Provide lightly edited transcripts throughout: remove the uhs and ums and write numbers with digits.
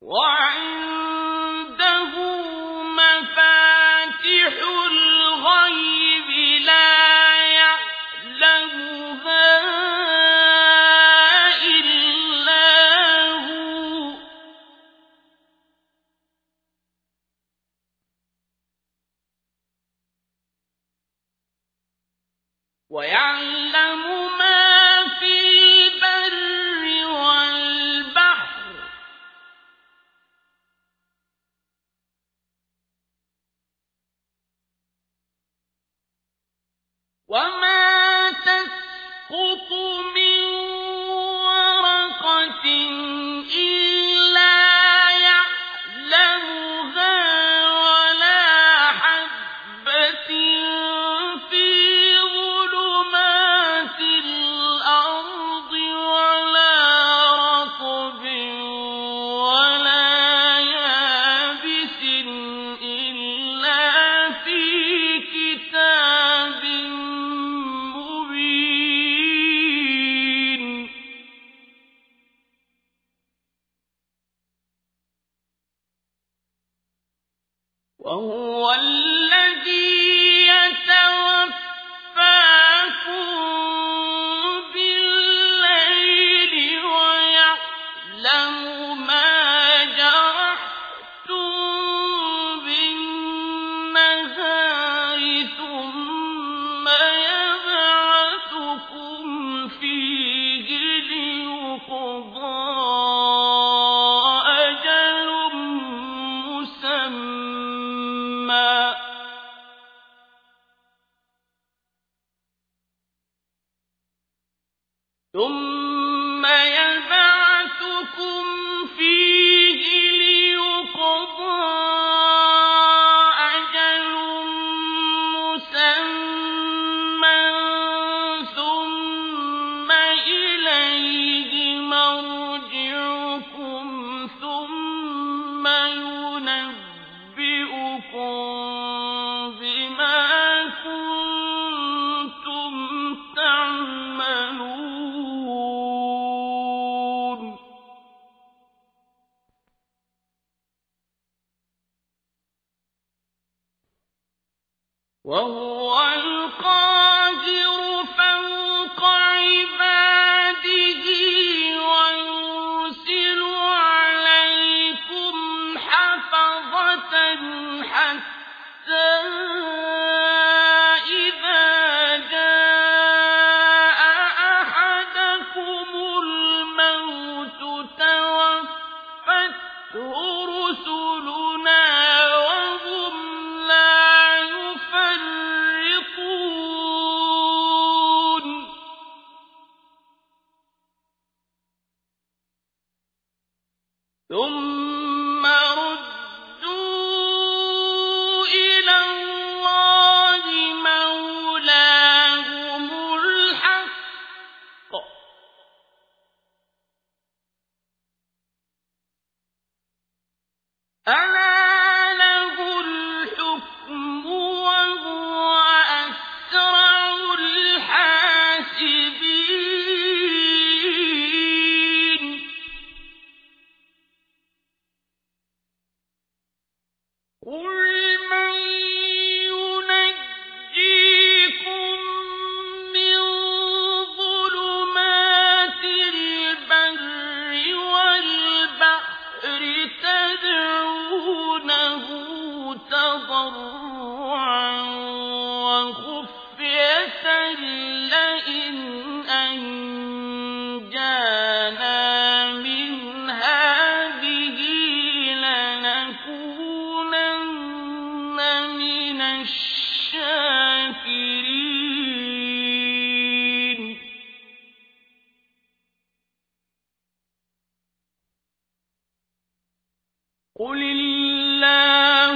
وعنده مفاتح الغيب لا يعلمها إلا هو ويعلم ما في البر والبحر وما تسقط من ورقة إلا يعلمها ولا حبة في ظلمات الأرض ولا رطب ولا يابس إلا في كتاب مبين وهو الذي يتوفاكم بالليل ويعلم ما جرحتم بالنهار ثم يبعثكم فيه ليقضى أجل مسمى ثم يبعثكم فيه ليقضى أجل مسمى ثم إليه مرجعكم ثم ينبئكم بما كنتم تعملون وهو القاهر فوق عباده ويرسل عليكم حفظة حتى إذا جاء أحدكم الموت توفته رسلنا وهم لا يفرطون ثم ردوا إلى الله مولاهم الحق ألا له الحكم وهو أسرع الحاسبين قل من ينجيكم من ظلمات البر والبحر تدعونه تضرعا وخفية لئن أنجانا من هذه لنكونن من الشاكرين قل الله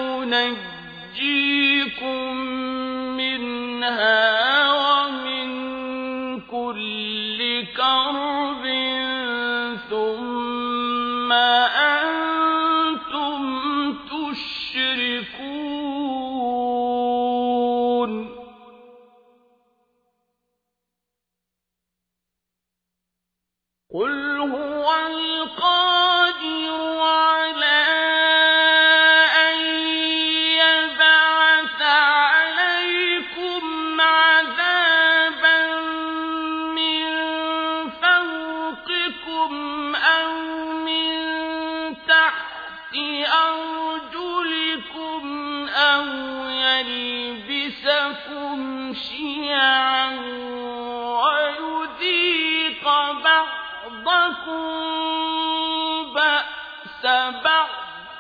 ينجيكم منها ومن كل كرب ثم أنتم تشركون قل هو القادر أرجلكم أو يلبسكم شيعا ويذيق بعضكم بأس بعض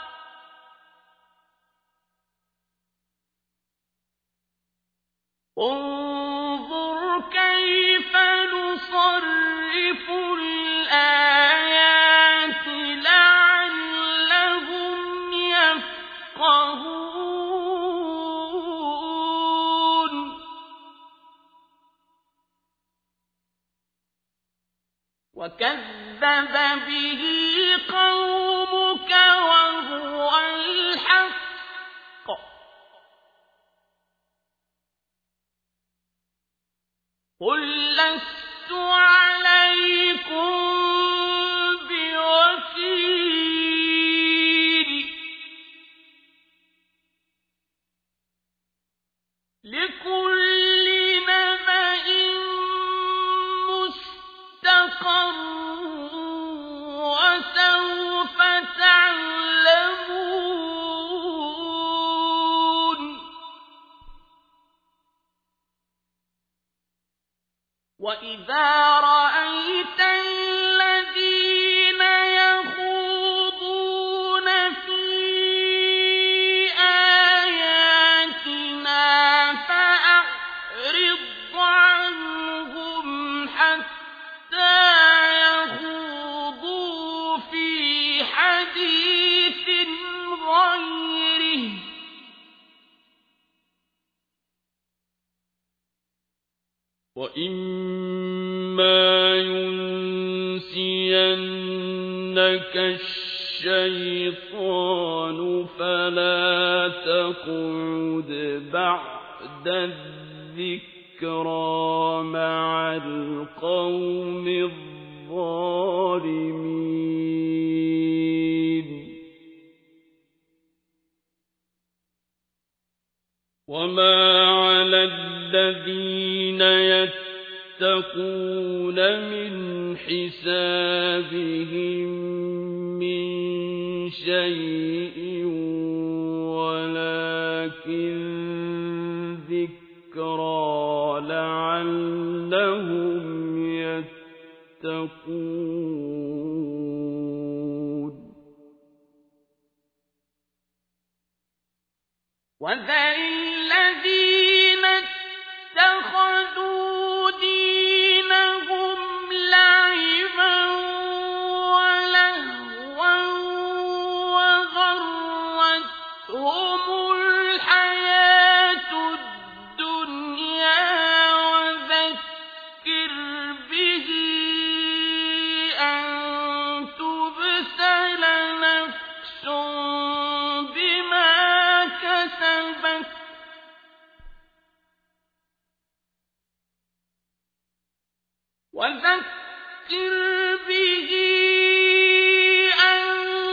انظر كيف نصرف الآيات لعلهم يفقهون وكذب به قومك وهو الحق قل لست عليكم بوكيل لكل نبأ مستقر وسوف تعلمون وإذا رأيت الذين يخوضون في آياتنا فأعرض عنهم حتى يخوضوا في حديث غيره وإما ينسينك الشيطان فلا تقعد بعد الذكرى مع القوم الظالمين وما على الذين يتقون من حسابهم من شيء ولكن ذكرى لعلهم يتقون وذر الذين اتخذوا دينهم لعبا ولهوا وغرتهم الحياة الدنيا وذكر به أن تبسل نفس بما كسبت وذكر به أن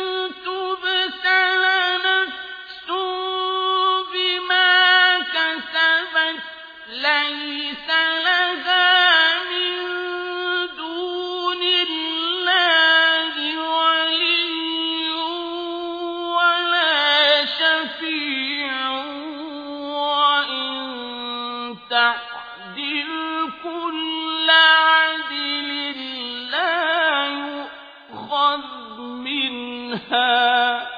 تبسل نفس بما كسبت ليس لها من دون الله ولي ولا شفيع وإن تعدل كل عدل لا يؤخذ منها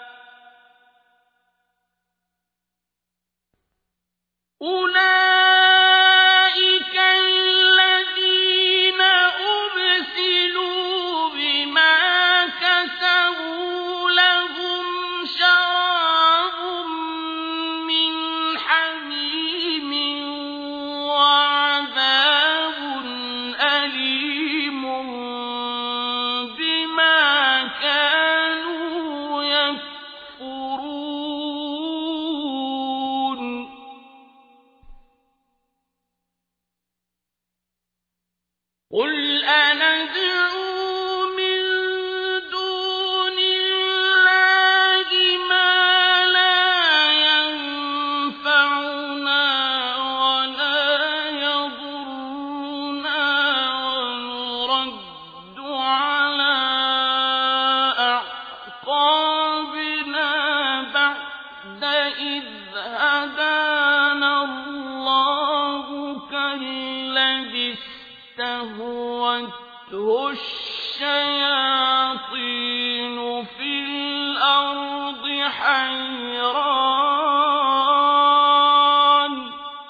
أولئك الذين أبسلوا بما كسبوا لهم شراب من حميم وعذاب أليم بما كانوا بعد إذ هدانا الله كالذي استهوته الشياطين في الأرض حيران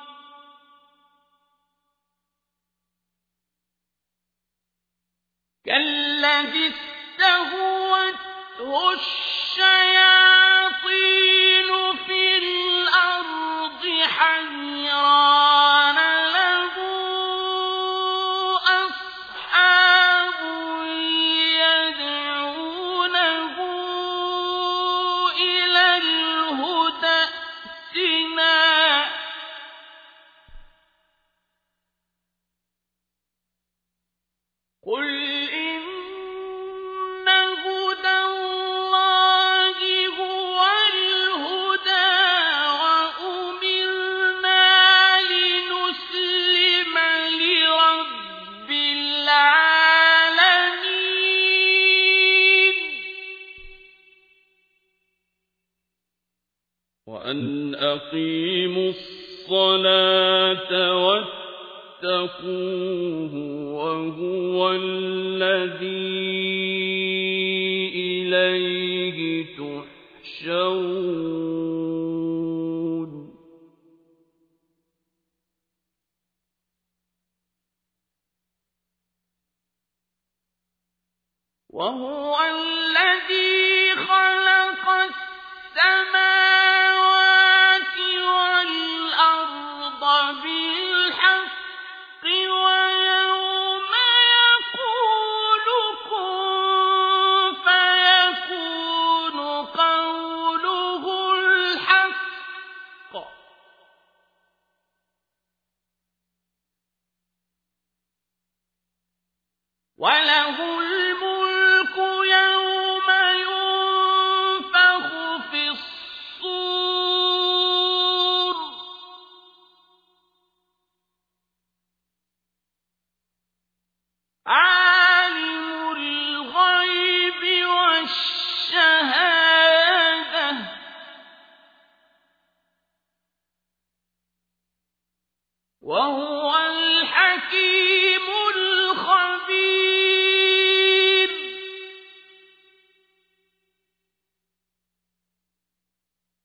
له أصحاب يدعونه إلى الهدى ائتنا قل إن هدى الله هو الهدى وأمرنا لنسلم لرب العالمين وأن أقيموا الصلاة واتقوه وهو الذي إليه تحشرون